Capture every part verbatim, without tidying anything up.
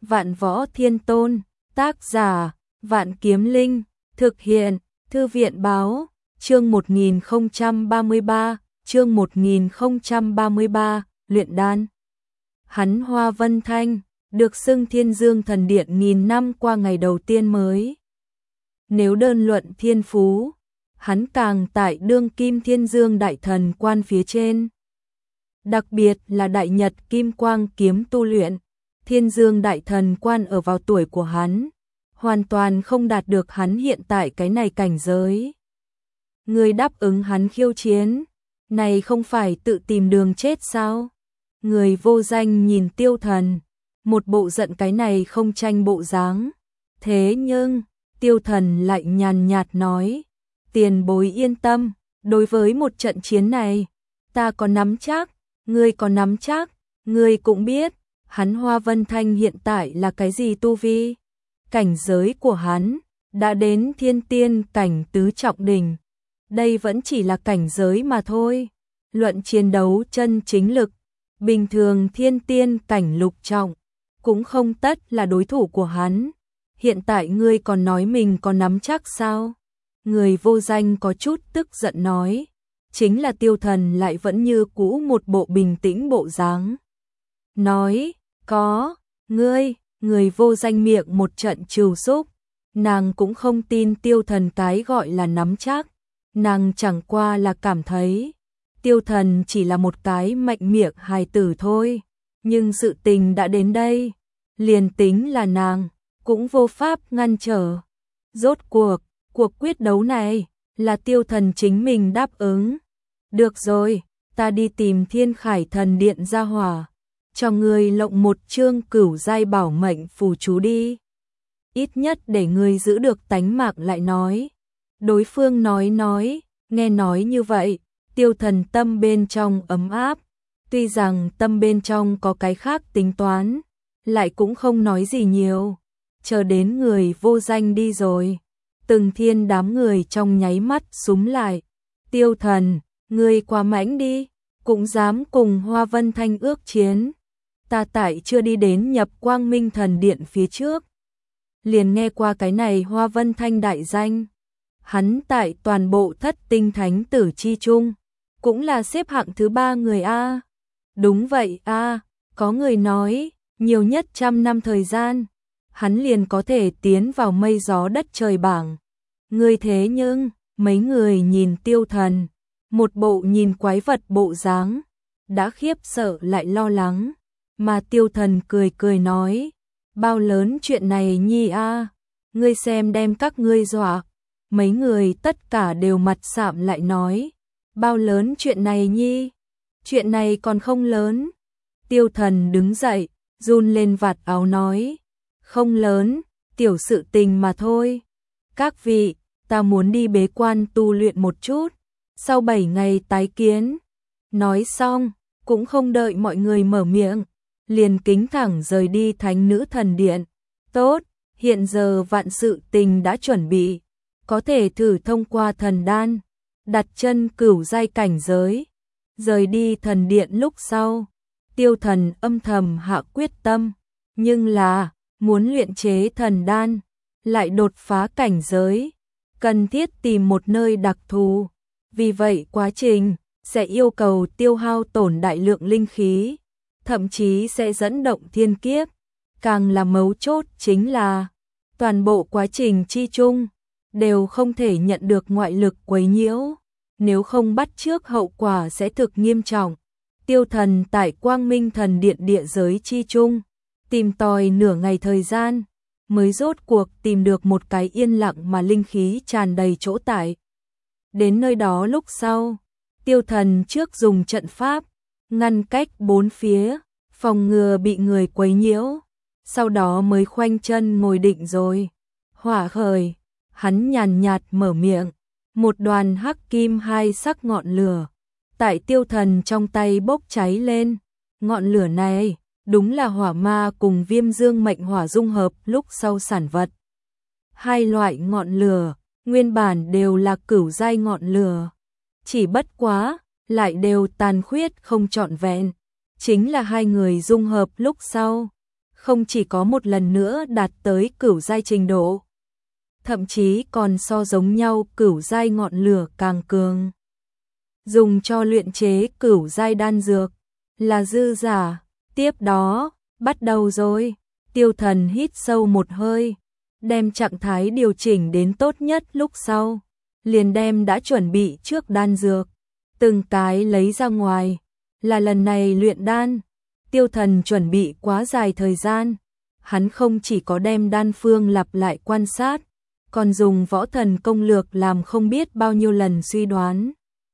Vạn Võ Thiên Tôn, tác giả, Vạn Kiếm Linh, thực hiện, Thư viện báo, chương một nghìn không trăm ba mươi ba, chương một nghìn không trăm ba mươi ba, luyện đan. Hắn Hoa Vân Thanh, được xưng Thiên Dương Thần Điện nghìn năm qua ngày đầu tiên mới. Nếu đơn luận thiên phú, hắn càng tại đương kim Thiên Dương Đại Thần Quan phía trên. Đặc biệt là Đại Nhật Kim Quang kiếm tu luyện, Thiên Dương Đại Thần Quan ở vào tuổi của hắn, hoàn toàn không đạt được hắn hiện tại cái này cảnh giới. Người đáp ứng hắn khiêu chiến, này không phải tự tìm đường chết sao? Người vô danh nhìn Tiêu Thần, một bộ giận cái này không tranh bộ dáng. Thế nhưng, Tiêu Thần lại nhàn nhạt nói, tiền bối yên tâm, đối với một trận chiến này, ta có nắm chắc, ngươi có nắm chắc, ngươi cũng biết, hắn Hoa Vân Thanh hiện tại là cái gì tu vi. Cảnh giới của hắn, đã đến thiên tiên cảnh tứ trọng đỉnh. Đây vẫn chỉ là cảnh giới mà thôi. Luận chiến đấu chân chính lực, bình thường thiên tiên cảnh lục trọng, cũng không tất là đối thủ của hắn. Hiện tại ngươi còn nói mình có nắm chắc sao? Người vô danh có chút tức giận nói. Chính là Tiêu Thần lại vẫn như cũ một bộ bình tĩnh bộ dáng. Nói, có, ngươi, người vô danh miệng một trận trừ xúc. Nàng cũng không tin Tiêu Thần cái gọi là nắm chắc. Nàng chẳng qua là cảm thấy Tiêu Thần chỉ là một cái mạnh miệng hài tử thôi. Nhưng sự tình đã đến đây, liền tính là nàng cũng vô pháp ngăn trở. Rốt cuộc, cuộc quyết đấu này là Tiêu Thần chính mình đáp ứng. Được rồi, ta đi tìm Thiên Khải Thần Điện ra hỏa, cho ngươi lộng một chương cửu giai bảo mệnh phù chú đi. Ít nhất để ngươi giữ được tánh mạng lại nói. Đối phương nói nói, nghe nói như vậy, Tiêu Thần tâm bên trong ấm áp. Tuy rằng tâm bên trong có cái khác tính toán, lại cũng không nói gì nhiều. Chờ đến người vô danh đi rồi, từng thiên đám người trong nháy mắt súm lại. Tiêu Thần, ngươi quá mãnh đi, cũng dám cùng Hoa Vân Thanh ước chiến. Ta tại chưa đi đến nhập Quang Minh Thần Điện phía trước, liền nghe qua cái này Hoa Vân Thanh đại danh. Hắn tại toàn bộ thất tinh thánh tử chi chung, cũng là xếp hạng thứ ba người A. Đúng vậy A, có người nói, nhiều nhất trăm năm thời gian, hắn liền có thể tiến vào mây gió đất trời bảng. Người thế nhưng, mấy người nhìn Tiêu Thần, một bộ nhìn quái vật bộ dáng, đã khiếp sợ lại lo lắng. Mà Tiêu Thần cười cười nói, bao lớn chuyện này nhi a, ngươi xem đem các ngươi dọa. Mấy người tất cả đều mặt sạm lại nói, bao lớn chuyện này nhi, chuyện này còn không lớn. Tiêu Thần đứng dậy, run lên vạt áo nói, không lớn, tiểu sự tình mà thôi. Các vị, ta muốn đi bế quan tu luyện một chút, sau bảy ngày tái kiến. Nói xong, cũng không đợi mọi người mở miệng, liền kính thẳng rời đi Thánh Nữ Thần Điện. Tốt, hiện giờ vạn sự tình đã chuẩn bị, có thể thử thông qua thần đan, đặt chân cửu giai cảnh giới. Rời đi thần điện lúc sau, Tiêu Thần âm thầm hạ quyết tâm, nhưng là muốn luyện chế thần đan, lại đột phá cảnh giới, cần thiết tìm một nơi đặc thù. Vì vậy quá trình sẽ yêu cầu tiêu hao tổn đại lượng linh khí, thậm chí sẽ dẫn động thiên kiếp. Càng là mấu chốt chính là toàn bộ quá trình chi chung đều không thể nhận được ngoại lực quấy nhiễu, nếu không bắt trước hậu quả sẽ thực nghiêm trọng. Tiêu Thần tại Quang Minh Thần Điện địa giới chi chung tìm tòi nửa ngày thời gian, mới rốt cuộc tìm được một cái yên lặng mà linh khí tràn đầy chỗ tại. Đến nơi đó lúc sau, Tiêu Thần trước dùng trận pháp ngăn cách bốn phía, phòng ngừa bị người quấy nhiễu, sau đó mới khoanh chân ngồi định rồi. Hỏa khởi, hắn nhàn nhạt mở miệng, một đoàn hắc kim hai sắc ngọn lửa tại Tiêu Thần trong tay bốc cháy lên. Ngọn lửa này đúng là hỏa ma cùng viêm dương mệnh hỏa dung hợp lúc sau sản vật. Hai loại ngọn lửa nguyên bản đều là cửu giai ngọn lửa, chỉ bất quá lại đều tàn khuyết không trọn vẹn, chính là hai người dung hợp lúc sau, không chỉ có một lần nữa đạt tới cửu giai trình độ, thậm chí còn so giống nhau cửu giai ngọn lửa càng cường. Dùng cho luyện chế cửu giai đan dược là dư giả. Tiếp đó, bắt đầu rồi. Tiêu Thần hít sâu một hơi, đem trạng thái điều chỉnh đến tốt nhất, lúc sau liền đem đã chuẩn bị trước đan dược từng cái lấy ra ngoài. Là lần này luyện đan, Tiêu Thần chuẩn bị quá dài thời gian, hắn không chỉ có đem đan phương lặp lại quan sát, còn dùng võ thần công lược làm không biết bao nhiêu lần suy đoán,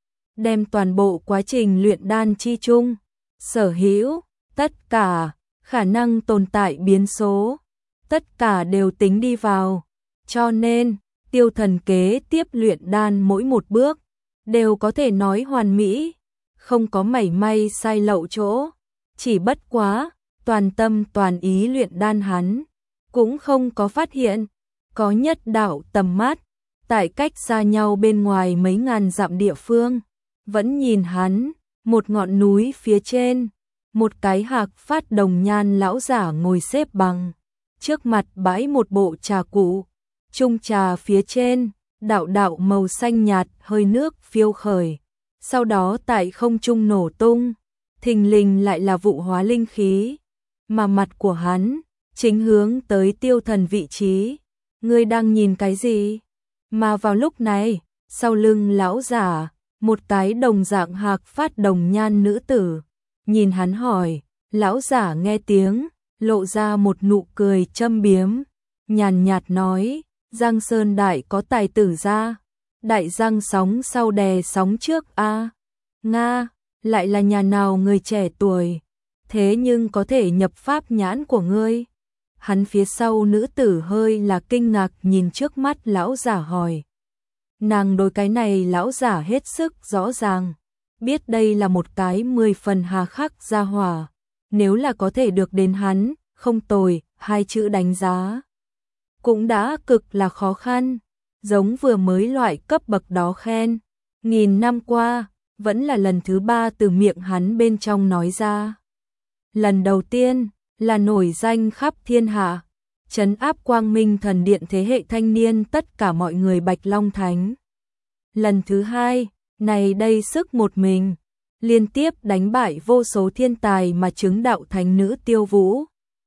đem toàn bộ quá trình luyện đan chi chung sở hữu tất cả khả năng tồn tại biến số, tất cả đều tính đi vào. Cho nên, Tiêu Thần kế tiếp luyện đan mỗi một bước đều có thể nói hoàn mỹ, không có mảy may sai lậu chỗ. Chỉ bất quá, toàn tâm toàn ý luyện đan hắn cũng không có phát hiện, có nhất đạo tầm mắt tại cách xa nhau bên ngoài mấy ngàn dặm địa phương, vẫn nhìn hắn. Một ngọn núi phía trên, một cái hạc phát đồng nhan lão giả ngồi xếp bằng, trước mặt bãi một bộ trà cụ, chung trà phía trên, đạo đạo màu xanh nhạt hơi nước phiêu khởi, sau đó tại không trung nổ tung, thình lình lại là vụ hóa linh khí, mà mặt của hắn chính hướng tới Tiêu Thần vị trí. Ngươi đang nhìn cái gì? Mà vào lúc này, sau lưng lão giả, một cái đồng dạng hạc phát đồng nhan nữ tử nhìn hắn hỏi. Lão giả nghe tiếng, lộ ra một nụ cười châm biếm, nhàn nhạt nói: Giang Sơn đại có tài tử ra, đại giang sóng sau đè sóng trước a. Nga, lại là nhà nào người trẻ tuổi, thế nhưng có thể nhập pháp nhãn của ngươi? Hắn phía sau nữ tử hơi là kinh ngạc nhìn trước mắt lão giả hỏi. Nàng đối cái này lão giả hết sức rõ ràng, biết đây là một cái mười phần hà khắc gia hỏa, nếu là có thể được đến hắn, không tồi, hai chữ đánh giá cũng đã cực là khó khăn, giống vừa mới loại cấp bậc đó khen, nghìn năm qua, vẫn là lần thứ ba từ miệng hắn bên trong nói ra. Lần đầu tiên là nổi danh khắp thiên hạ, trấn áp Quang Minh Thần Điện thế hệ thanh niên tất cả mọi người Bạch Long Thánh. Lần thứ hai, này đây sức một mình, liên tiếp đánh bại vô số thiên tài mà chứng đạo thánh nữ Tiêu Vũ.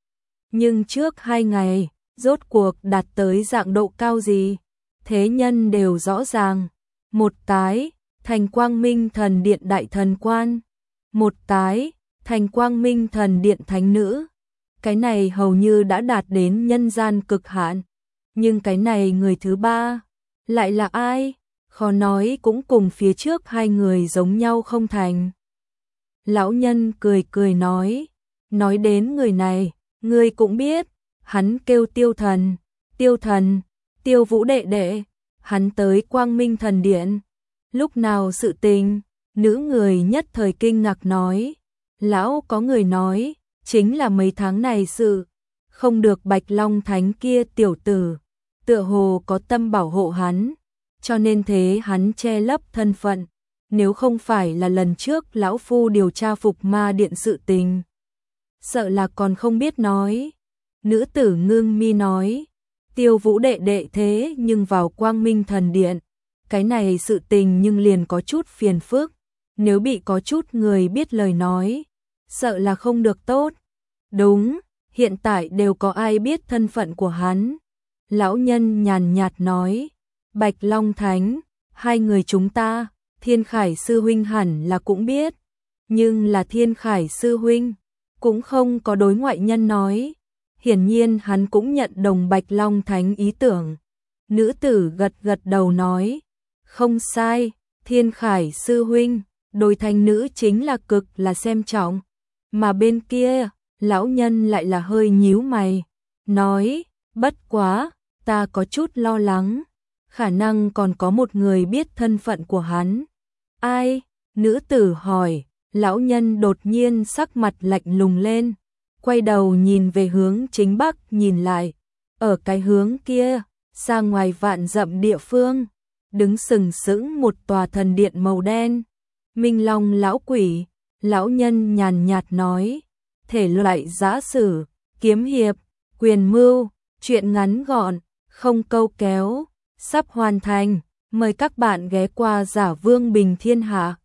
Nhưng trước hai ngày, rốt cuộc đạt tới dạng độ cao gì? Thế nhân đều rõ ràng. Một cái, thành Quang Minh Thần Điện đại thần quan. Một cái, thành Quang Minh Thần Điện thánh nữ. Cái này hầu như đã đạt đến nhân gian cực hạn. Nhưng cái này người thứ ba, lại là ai? Khó nói cũng cùng phía trước hai người giống nhau không thành. Lão nhân cười cười nói, nói đến người này, ngươi cũng biết, hắn kêu Tiêu Thần, Tiêu Thần, Tiêu Vũ đệ đệ, hắn tới Quang Minh Thần Điện. Lúc nào sự tình? Nữ người nhất thời kinh ngạc nói, lão có người nói, chính là mấy tháng này sự, không được Bạch Long Thánh kia tiểu tử, tựa hồ có tâm bảo hộ hắn, cho nên thế hắn che lấp thân phận, nếu không phải là lần trước lão phu điều tra Phục Ma Điện sự tình, sợ là còn không biết nói. Nữ tử ngưng mi nói, Tiêu Vũ đệ đệ thế nhưng vào Quang Minh Thần Điện, cái này sự tình nhưng liền có chút phiền phức, nếu bị có chút người biết lời nói, sợ là không được tốt. Đúng, hiện tại đều có ai biết thân phận của hắn. Lão nhân nhàn nhạt nói, Bạch Long Thánh, hai người chúng ta, Thiên Khải Sư Huynh hẳn là cũng biết, nhưng là Thiên Khải Sư Huynh, cũng không có đối ngoại nhân nói. Hiển nhiên hắn cũng nhận đồng Bạch Long Thánh ý tưởng. Nữ tử gật gật đầu nói, không sai, Thiên Khải Sư Huynh, đối thanh nữ chính là cực là xem trọng. Mà bên kia, lão nhân lại là hơi nhíu mày, nói, bất quá, ta có chút lo lắng, khả năng còn có một người biết thân phận của hắn. Ai? Nữ tử hỏi. Lão nhân đột nhiên sắc mặt lạnh lùng lên, quay đầu nhìn về hướng chính bắc nhìn lại, ở cái hướng kia, xa ngoài vạn dặm địa phương, đứng sừng sững một tòa thần điện màu đen. Minh Long lão quỷ, lão nhân nhàn nhạt nói, thể loại giã sử, kiếm hiệp, quyền mưu, chuyện ngắn gọn, không câu kéo, sắp hoàn thành. Mời các bạn ghé qua Giả Vương Bình Thiên Hạ.